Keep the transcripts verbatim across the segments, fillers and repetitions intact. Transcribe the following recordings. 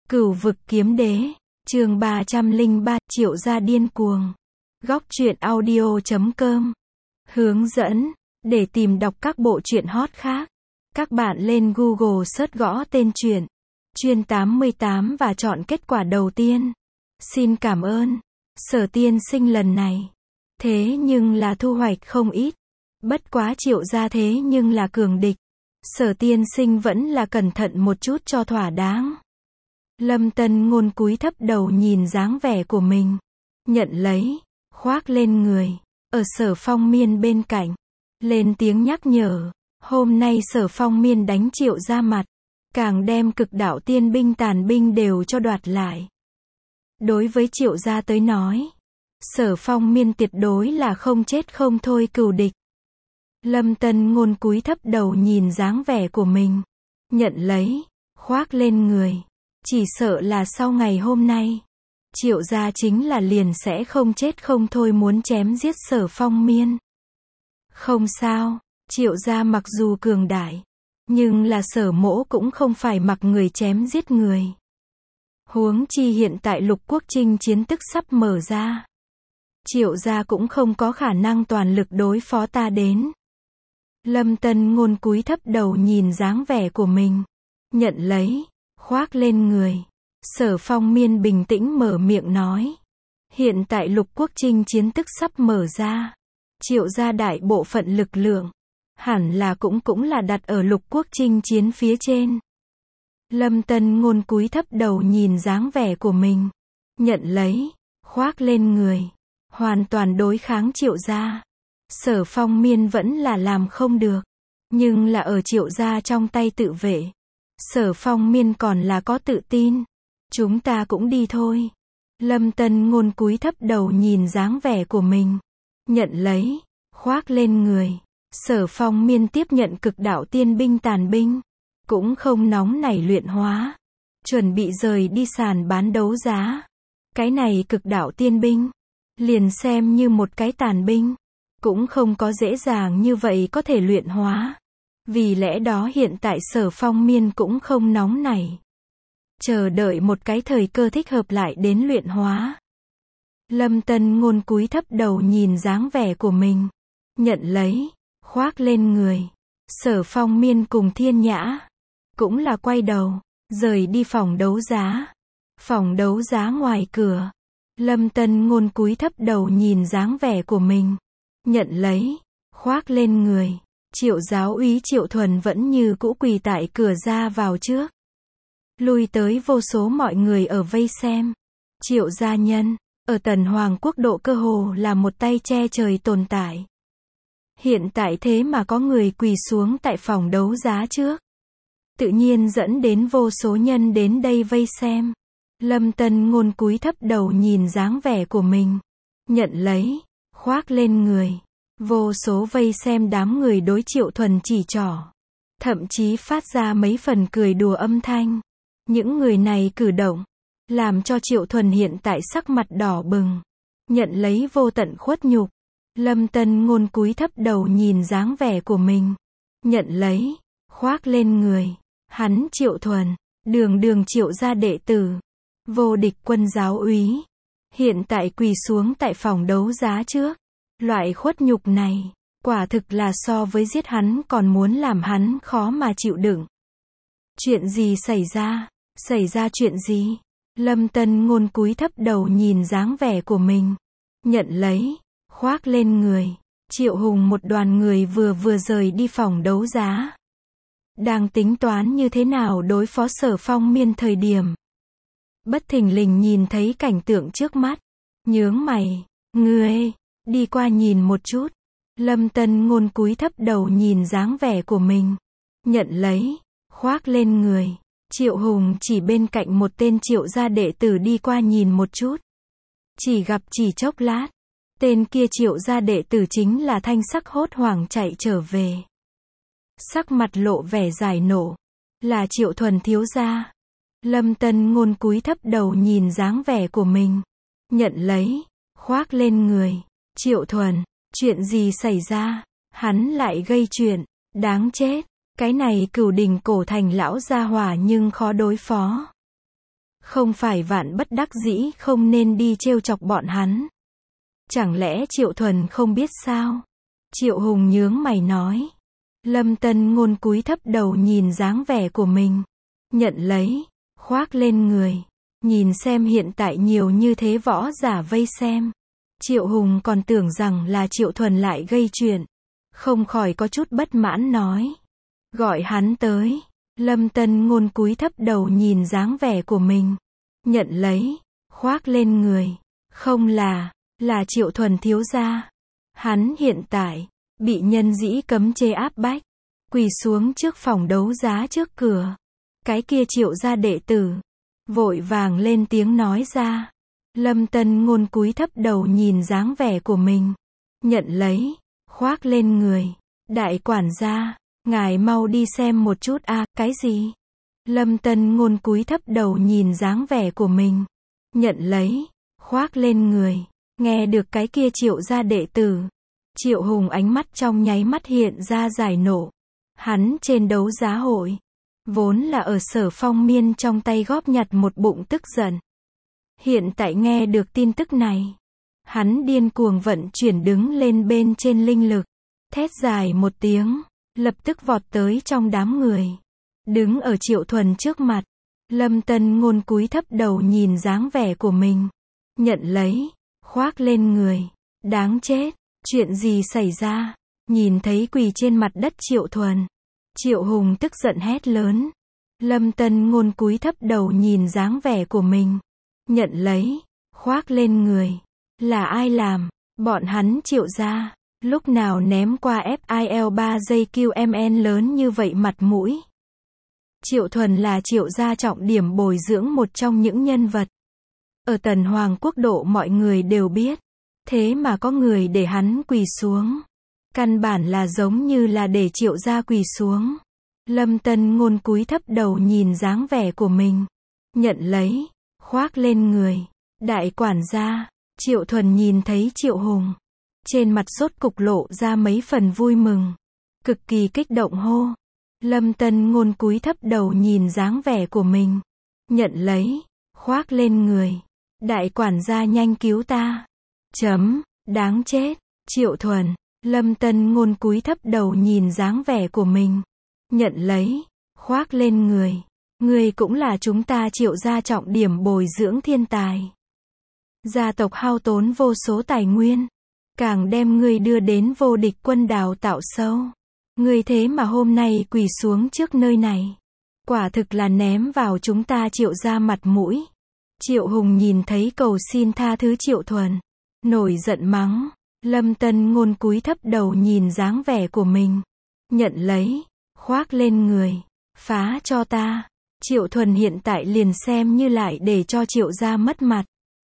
Cửu vực kiếm đế, chương ba trăm lẻ ba, Triệu gia điên cuồng. Góc truyện audio chấm com. Hướng dẫn, để tìm đọc các bộ truyện hot khác, các bạn lên Google search gõ tên truyện, Chuyên tám mươi tám và chọn kết quả đầu tiên. Xin cảm ơn. Sở tiên sinh lần này, thế nhưng là thu hoạch không ít. Bất quá Triệu gia thế nhưng là cường địch. Sở tiên sinh vẫn là cẩn thận một chút cho thỏa đáng. Lâm Tân Ngôn cúi thấp đầu nhìn dáng vẻ của mình, nhận lấy, khoác lên người, ở Sở Phong Miên bên cạnh, lên tiếng nhắc nhở, hôm nay Sở Phong Miên đánh Triệu gia mặt, càng đem cực đạo tiên binh tàn binh đều cho đoạt lại. Đối với Triệu gia tới nói, Sở Phong Miên tuyệt đối là không chết không thôi cừu địch. Lâm Tân Ngôn cúi thấp đầu nhìn dáng vẻ của mình, nhận lấy, khoác lên người. Chỉ sợ là sau ngày hôm nay, Triệu gia chính là liền sẽ không chết không thôi muốn chém giết Sở Phong Miên. Không sao, Triệu gia mặc dù cường đại, nhưng là Sở mỗ cũng không phải mặc người chém giết người. Huống chi hiện tại lục quốc chinh chiến tức sắp mở ra. Triệu gia cũng không có khả năng toàn lực đối phó ta đến. Lâm Tân Ngôn cúi thấp đầu nhìn dáng vẻ của mình, nhận lấy, khoác lên người. Sở Phong Miên bình tĩnh mở miệng nói. Hiện tại lục quốc chinh chiến tức sắp mở ra. Triệu gia đại bộ phận lực lượng, hẳn là cũng cũng là đặt ở lục quốc chinh chiến phía trên. Lâm Tân Ngôn cúi thấp đầu nhìn dáng vẻ của mình, nhận lấy, khoác lên người. Hoàn toàn đối kháng Triệu gia. Sở Phong Miên vẫn là làm không được. Nhưng là ở Triệu gia trong tay tự vệ. Sở Phong Miên còn là có tự tin. Chúng ta cũng đi thôi. Lâm Tân Ngôn cúi thấp đầu nhìn dáng vẻ của mình, nhận lấy, khoác lên người. Sở Phong Miên tiếp nhận cực đạo tiên binh tàn binh, cũng không nóng nảy luyện hóa, chuẩn bị rời đi sàn bán đấu giá. Cái này cực đạo tiên binh, liền xem như một cái tàn binh, cũng không có dễ dàng như vậy có thể luyện hóa. Vì lẽ đó hiện tại Sở Phong Miên cũng không nóng nảy, chờ đợi một cái thời cơ thích hợp lại đến luyện hóa. Lâm Tân Ngôn cúi thấp đầu nhìn dáng vẻ của mình, nhận lấy, khoác lên người. Sở Phong Miên cùng Thiên Nhã, cũng là quay đầu, rời đi phòng đấu giá. Phòng đấu giá ngoài cửa, Lâm Tân Ngôn cúi thấp đầu nhìn dáng vẻ của mình, nhận lấy, khoác lên người. Triệu giáo úy Triệu Thuần vẫn như cũ quỳ tại cửa ra vào trước. Lui tới vô số mọi người ở vây xem. Triệu gia nhân, ở Tần Hoàng quốc độ cơ hồ là một tay che trời tồn tại. Hiện tại thế mà có người quỳ xuống tại phòng đấu giá trước. Tự nhiên dẫn đến vô số nhân đến đây vây xem. Lâm Tân Ngôn cúi thấp đầu nhìn dáng vẻ của mình, nhận lấy, khoác lên người. Vô số vây xem đám người đối Triệu Thuần chỉ trỏ, thậm chí phát ra mấy phần cười đùa âm thanh. Những người này cử động, làm cho Triệu Thuần hiện tại sắc mặt đỏ bừng, nhận lấy vô tận khuất nhục. Lâm Tân Ngôn cúi thấp đầu nhìn dáng vẻ của mình, nhận lấy, khoác lên người. Hắn Triệu Thuần, đường đường Triệu gia đệ tử, vô địch quân giáo úy, hiện tại quỳ xuống tại phòng đấu giá trước. Loại khuất nhục này, quả thực là so với giết hắn còn muốn làm hắn khó mà chịu đựng. Chuyện gì xảy ra? Xảy ra chuyện gì? Lâm Tân Ngôn cúi thấp đầu nhìn dáng vẻ của mình, nhận lấy, khoác lên người. Triệu Hùng một đoàn người vừa vừa rời đi phòng đấu giá, đang tính toán như thế nào đối phó Sở Phong Miên thời điểm, bất thình lình nhìn thấy cảnh tượng trước mắt, nhướng mày, ngươi đi qua nhìn một chút. Lâm Tân Ngôn cúi thấp đầu nhìn dáng vẻ của mình, nhận lấy, khoác lên người. Triệu Hùng chỉ bên cạnh một tên Triệu gia đệ tử đi qua nhìn một chút. Chỉ gặp chỉ chốc lát, tên kia Triệu gia đệ tử chính là thanh sắc hốt hoảng chạy trở về. Sắc mặt lộ vẻ giải nộ, là Triệu Thuần thiếu gia. Lâm Tân Ngôn cúi thấp đầu nhìn dáng vẻ của mình, nhận lấy, khoác lên người. Triệu Thuần, chuyện gì xảy ra? Hắn lại gây chuyện, đáng chết. Cái này cửu đình cổ thành lão gia hỏa nhưng khó đối phó. Không phải vạn bất đắc dĩ không nên đi trêu chọc bọn hắn. Chẳng lẽ Triệu Thuần không biết sao? Triệu Hùng nhướng mày nói. Lâm Tân Ngôn cúi thấp đầu nhìn dáng vẻ của mình. Nhận lấy, khoác lên người. Nhìn xem hiện tại nhiều như thế võ giả vây xem. Triệu Hùng còn tưởng rằng là Triệu Thuần lại gây chuyện. Không khỏi có chút bất mãn nói. Gọi hắn tới. Lâm Tân Ngôn cúi thấp đầu nhìn dáng vẻ của mình. Nhận lấy, khoác lên người. Không là, là Triệu Thuần thiếu gia. Hắn hiện tại, bị nhân dĩ cấm chế áp bách. Quỳ xuống trước phòng đấu giá trước cửa. Cái kia Triệu gia đệ tử. Vội vàng lên tiếng nói ra. Lâm Tân Ngôn cúi thấp đầu nhìn dáng vẻ của mình. Nhận lấy, khoác lên người. Đại quản gia, ngài mau đi xem một chút a, à, cái gì? Lâm Tân Ngôn cúi thấp đầu nhìn dáng vẻ của mình. Nhận lấy, khoác lên người. Nghe được cái kia Triệu gia đệ tử. Triệu Hùng ánh mắt trong nháy mắt hiện ra giải nộ. Hắn trên đấu giá hội. Vốn là ở Sở Phong Miên trong tay góp nhặt một bụng tức giận. Hiện tại nghe được tin tức này. Hắn điên cuồng vận chuyển đứng lên bên trên linh lực. Thét dài một tiếng. Lập tức vọt tới trong đám người. Đứng ở Triệu Thuần trước mặt. Lâm Tân Ngôn cúi thấp đầu nhìn dáng vẻ của mình. Nhận lấy, khoác lên người. Đáng chết, chuyện gì xảy ra? Nhìn thấy quỳ trên mặt đất Triệu Thuần. Triệu Hùng tức giận hét lớn. Lâm Tân Ngôn cúi thấp đầu nhìn dáng vẻ của mình. Nhận lấy, khoác lên người. Là ai làm? Bọn hắn Triệu gia. Lúc nào ném qua ép i lờ ba giây Q M N lớn như vậy mặt mũi? Triệu Thuần là Triệu gia trọng điểm bồi dưỡng một trong những nhân vật. Ở Tần Hoàng quốc độ mọi người đều biết. Thế mà có người để hắn quỳ xuống. Căn bản là giống như là để Triệu gia quỳ xuống. Lâm Tân Ngôn cúi thấp đầu nhìn dáng vẻ của mình. Nhận lấy, khoác lên người. Đại quản gia, Triệu Thuần nhìn thấy Triệu Hùng. Trên mặt sốt cục lộ ra mấy phần vui mừng. Cực kỳ kích động hô. Lâm Tân Ngôn cúi thấp đầu nhìn dáng vẻ của mình. Nhận lấy, khoác lên người. Đại quản gia nhanh cứu ta. Chấm, đáng chết. Triệu Thuần, Lâm Tân Ngôn cúi thấp đầu nhìn dáng vẻ của mình. Nhận lấy, khoác lên người. Người cũng là chúng ta Triệu gia trọng điểm bồi dưỡng thiên tài. Gia tộc hao tốn vô số tài nguyên. Càng đem ngươi đưa đến vô địch quân đào tạo sâu. Ngươi thế mà hôm nay quỳ xuống trước nơi này. Quả thực là ném vào chúng ta Triệu gia mặt mũi. Triệu Hùng nhìn thấy cầu xin tha thứ Triệu Thuần. Nổi giận mắng. Lâm Tân Ngôn cúi thấp đầu nhìn dáng vẻ của mình. Nhận lấy, khoác lên người. Phá cho ta. Triệu Thuần hiện tại liền xem như lại để cho Triệu gia mất mặt.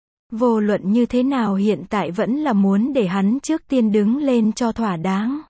Vô luận như thế nào hiện tại vẫn là muốn để hắn trước tiên đứng lên cho thỏa đáng.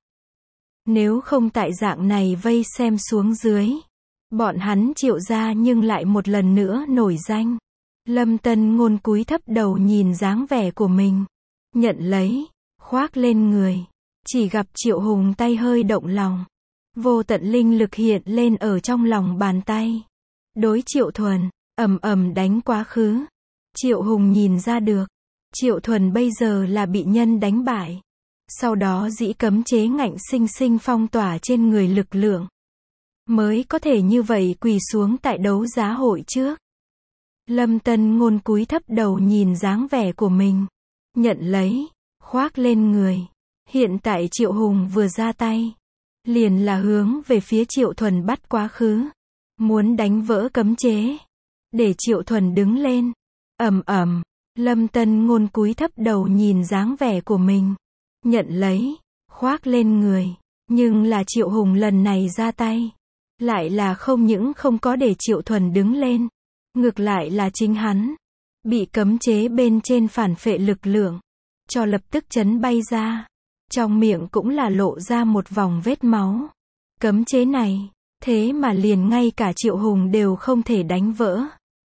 Nếu không tại dạng này vây xem xuống dưới. Bọn hắn Triệu gia nhưng lại một lần nữa nổi danh. Lâm Tân Ngôn cúi thấp đầu nhìn dáng vẻ của mình. Nhận lấy, khoác lên người. Chỉ gặp Triệu Hùng tay hơi động lòng. Vô tận linh lực hiện lên ở trong lòng bàn tay. Đối Triệu Thuần, ầm ầm đánh quá khứ. Triệu Hùng nhìn ra được. Triệu Thuần bây giờ là bị nhân đánh bại. Sau đó dĩ cấm chế ngạnh sinh sinh phong tỏa trên người lực lượng. Mới có thể như vậy quỳ xuống tại đấu giá hội trước. Lâm Tân Ngôn cúi thấp đầu nhìn dáng vẻ của mình. Nhận lấy, khoác lên người. Hiện tại Triệu Hùng vừa ra tay. Liền là hướng về phía Triệu Thuần bắt quá khứ. Muốn đánh vỡ cấm chế. Để Triệu Thuần đứng lên. Ầm ầm, Lâm Tân Ngôn cúi thấp đầu nhìn dáng vẻ của mình. Nhận lấy, khoác lên người. Nhưng là Triệu Hùng lần này ra tay. Lại là không những không có để Triệu Thuần đứng lên. Ngược lại là chính hắn. Bị cấm chế bên trên phản phệ lực lượng. Cho lập tức chấn bay ra. Trong miệng cũng là lộ ra một vòng vết máu. Cấm chế này, thế mà liền ngay cả Triệu Hùng đều không thể đánh vỡ.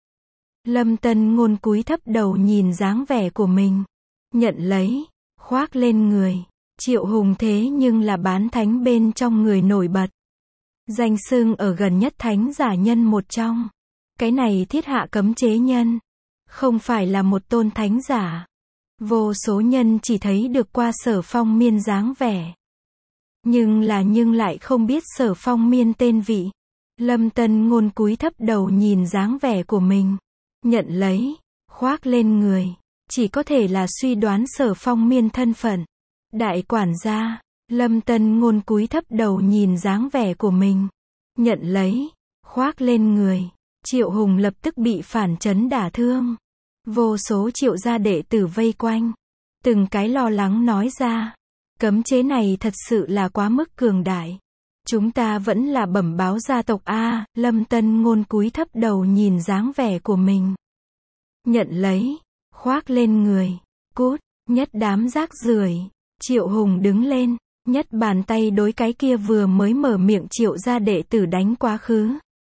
Lâm Tân Ngôn cúi thấp đầu nhìn dáng vẻ của mình. Nhận lấy, khoác lên người. Triệu Hùng thế nhưng là bán thánh bên trong người nổi bật. Danh xưng ở gần nhất thánh giả nhân một trong. Cái này thiết hạ cấm chế nhân, không phải là một tôn thánh giả. Vô số nhân chỉ thấy được qua Sở Phong Miên dáng vẻ. Nhưng là nhưng lại không biết Sở Phong Miên tên vị. Lâm Tân Ngôn cúi thấp đầu nhìn dáng vẻ của mình. Nhận lấy, khoác lên người. Chỉ có thể là suy đoán Sở Phong Miên thân phận. Đại quản gia, Lâm Tân Ngôn cúi thấp đầu nhìn dáng vẻ của mình. Nhận lấy, khoác lên người. Triệu Hùng lập tức bị phản chấn đả thương. Vô số Triệu gia đệ tử vây quanh. Từng cái lo lắng nói ra. Cấm chế này thật sự là quá mức cường đại. Chúng ta vẫn là bẩm báo gia tộc A. Lâm Tân Ngôn cúi thấp đầu nhìn dáng vẻ của mình. Nhận lấy, khoác lên người. Cút, nhất đám rác rưởi. Triệu Hùng đứng lên, nhất bàn tay đối cái kia vừa mới mở miệng Triệu gia đệ tử đánh quá khứ.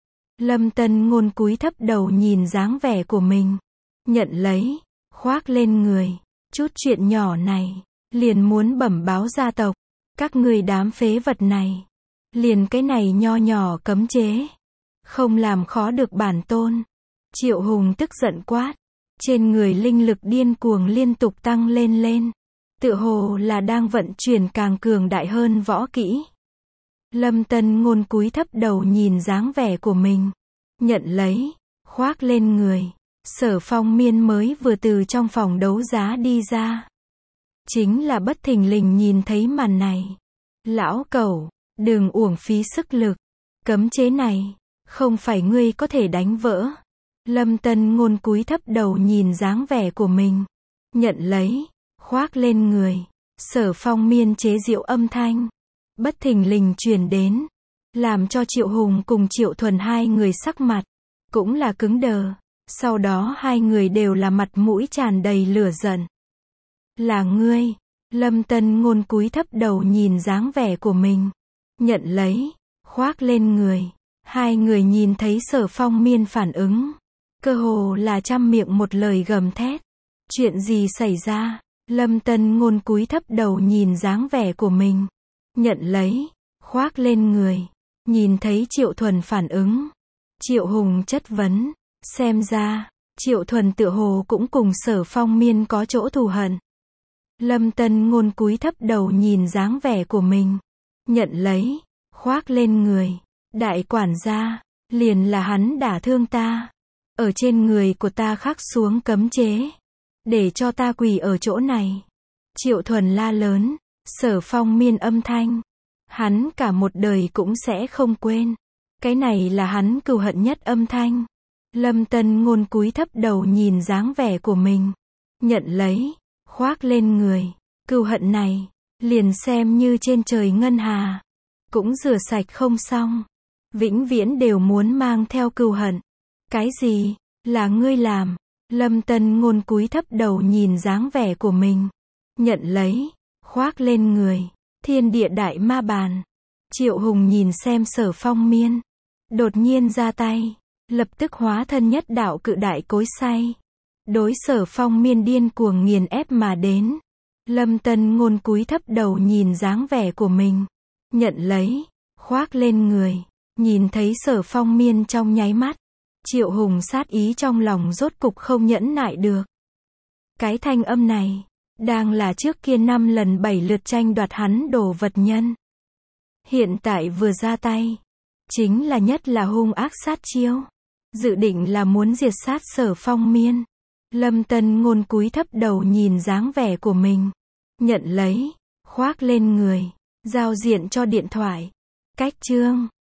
Lâm Tân Ngôn cúi thấp đầu nhìn dáng vẻ của mình. Nhận lấy, khoác lên người. Chút chuyện nhỏ này, liền muốn bẩm báo gia tộc. Các người đám phế vật này. Liền cái này nho nhỏ cấm chế. Không làm khó được bản tôn. Triệu Hùng tức giận quát. Trên người linh lực điên cuồng liên tục tăng lên lên. Tựa hồ là đang vận chuyển càng cường đại hơn võ kỹ. Lâm Tân Ngôn cúi thấp đầu nhìn dáng vẻ của mình. Nhận lấy, khoác lên người. Sở Phong Miên mới vừa từ trong phòng đấu giá đi ra. Chính là bất thình lình nhìn thấy màn này. Lão cẩu, đừng uổng phí sức lực. Cấm chế này, không phải ngươi có thể đánh vỡ. Lâm Tân Ngôn cúi thấp đầu nhìn dáng vẻ của mình. Nhận lấy, khoác lên người. Sở Phong Miên chế giễu âm thanh. Bất thình lình truyền đến. Làm cho Triệu Hùng cùng Triệu Thuần hai người sắc mặt. Cũng là cứng đờ. Sau đó hai người đều là mặt mũi tràn đầy lửa giận. Là ngươi. Lâm Tân Ngôn cúi thấp đầu nhìn dáng vẻ của mình. Nhận lấy, khoác lên người. Hai người nhìn thấy Sở Phong Miên phản ứng. Cơ hồ là trăm miệng một lời gầm thét. Chuyện gì xảy ra? Lâm Tân Ngôn cúi thấp đầu nhìn dáng vẻ của mình. Nhận lấy, khoác lên người. Nhìn thấy Triệu Thuần phản ứng. Triệu Hùng chất vấn. Xem ra, Triệu Thuần tựa hồ cũng cùng Sở Phong Miên có chỗ thù hận. Lâm Tân Ngôn cúi thấp đầu nhìn dáng vẻ của mình. Nhận lấy, khoác lên người. Đại quản gia, liền là hắn đả thương ta. Ở trên người của ta khắc xuống cấm chế. Để cho ta quỳ ở chỗ này. Triệu Thuần la lớn. Sở Phong Miên âm thanh. Hắn cả một đời cũng sẽ không quên. Cái này là hắn cừu hận nhất âm thanh. Lâm Tân Ngôn cúi thấp đầu nhìn dáng vẻ của mình. Nhận lấy, khoác lên người. Cừu hận này, liền xem như trên trời ngân hà. Cũng rửa sạch không xong. Vĩnh viễn đều muốn mang theo cừu hận. Cái gì? Là ngươi làm. Lâm Tân Ngôn cúi thấp đầu nhìn dáng vẻ của mình. Nhận lấy, khoác lên người. Thiên địa đại ma bàn. Triệu Hùng nhìn xem Sở Phong Miên. Đột nhiên ra tay. Lập tức hóa thân nhất đạo cự đại cối xay. Đối Sở Phong Miên điên cuồng nghiền ép mà đến. Lâm Tân Ngôn cúi thấp đầu nhìn dáng vẻ của mình. Nhận lấy, khoác lên người. Nhìn thấy Sở Phong Miên trong nháy mắt. Triệu Hùng sát ý trong lòng rốt cục không nhẫn nại được. Cái thanh âm này, đang là trước kia năm lần bảy lượt tranh đoạt hắn đồ vật nhân. Hiện tại vừa ra tay. Chính là nhất là hung ác sát chiêu. Dự định là muốn diệt sát Sở Phong Miên. Lâm Tân Ngôn cúi thấp đầu nhìn dáng vẻ của mình. Nhận lấy, khoác lên người. Giao diện cho điện thoại. Cách chương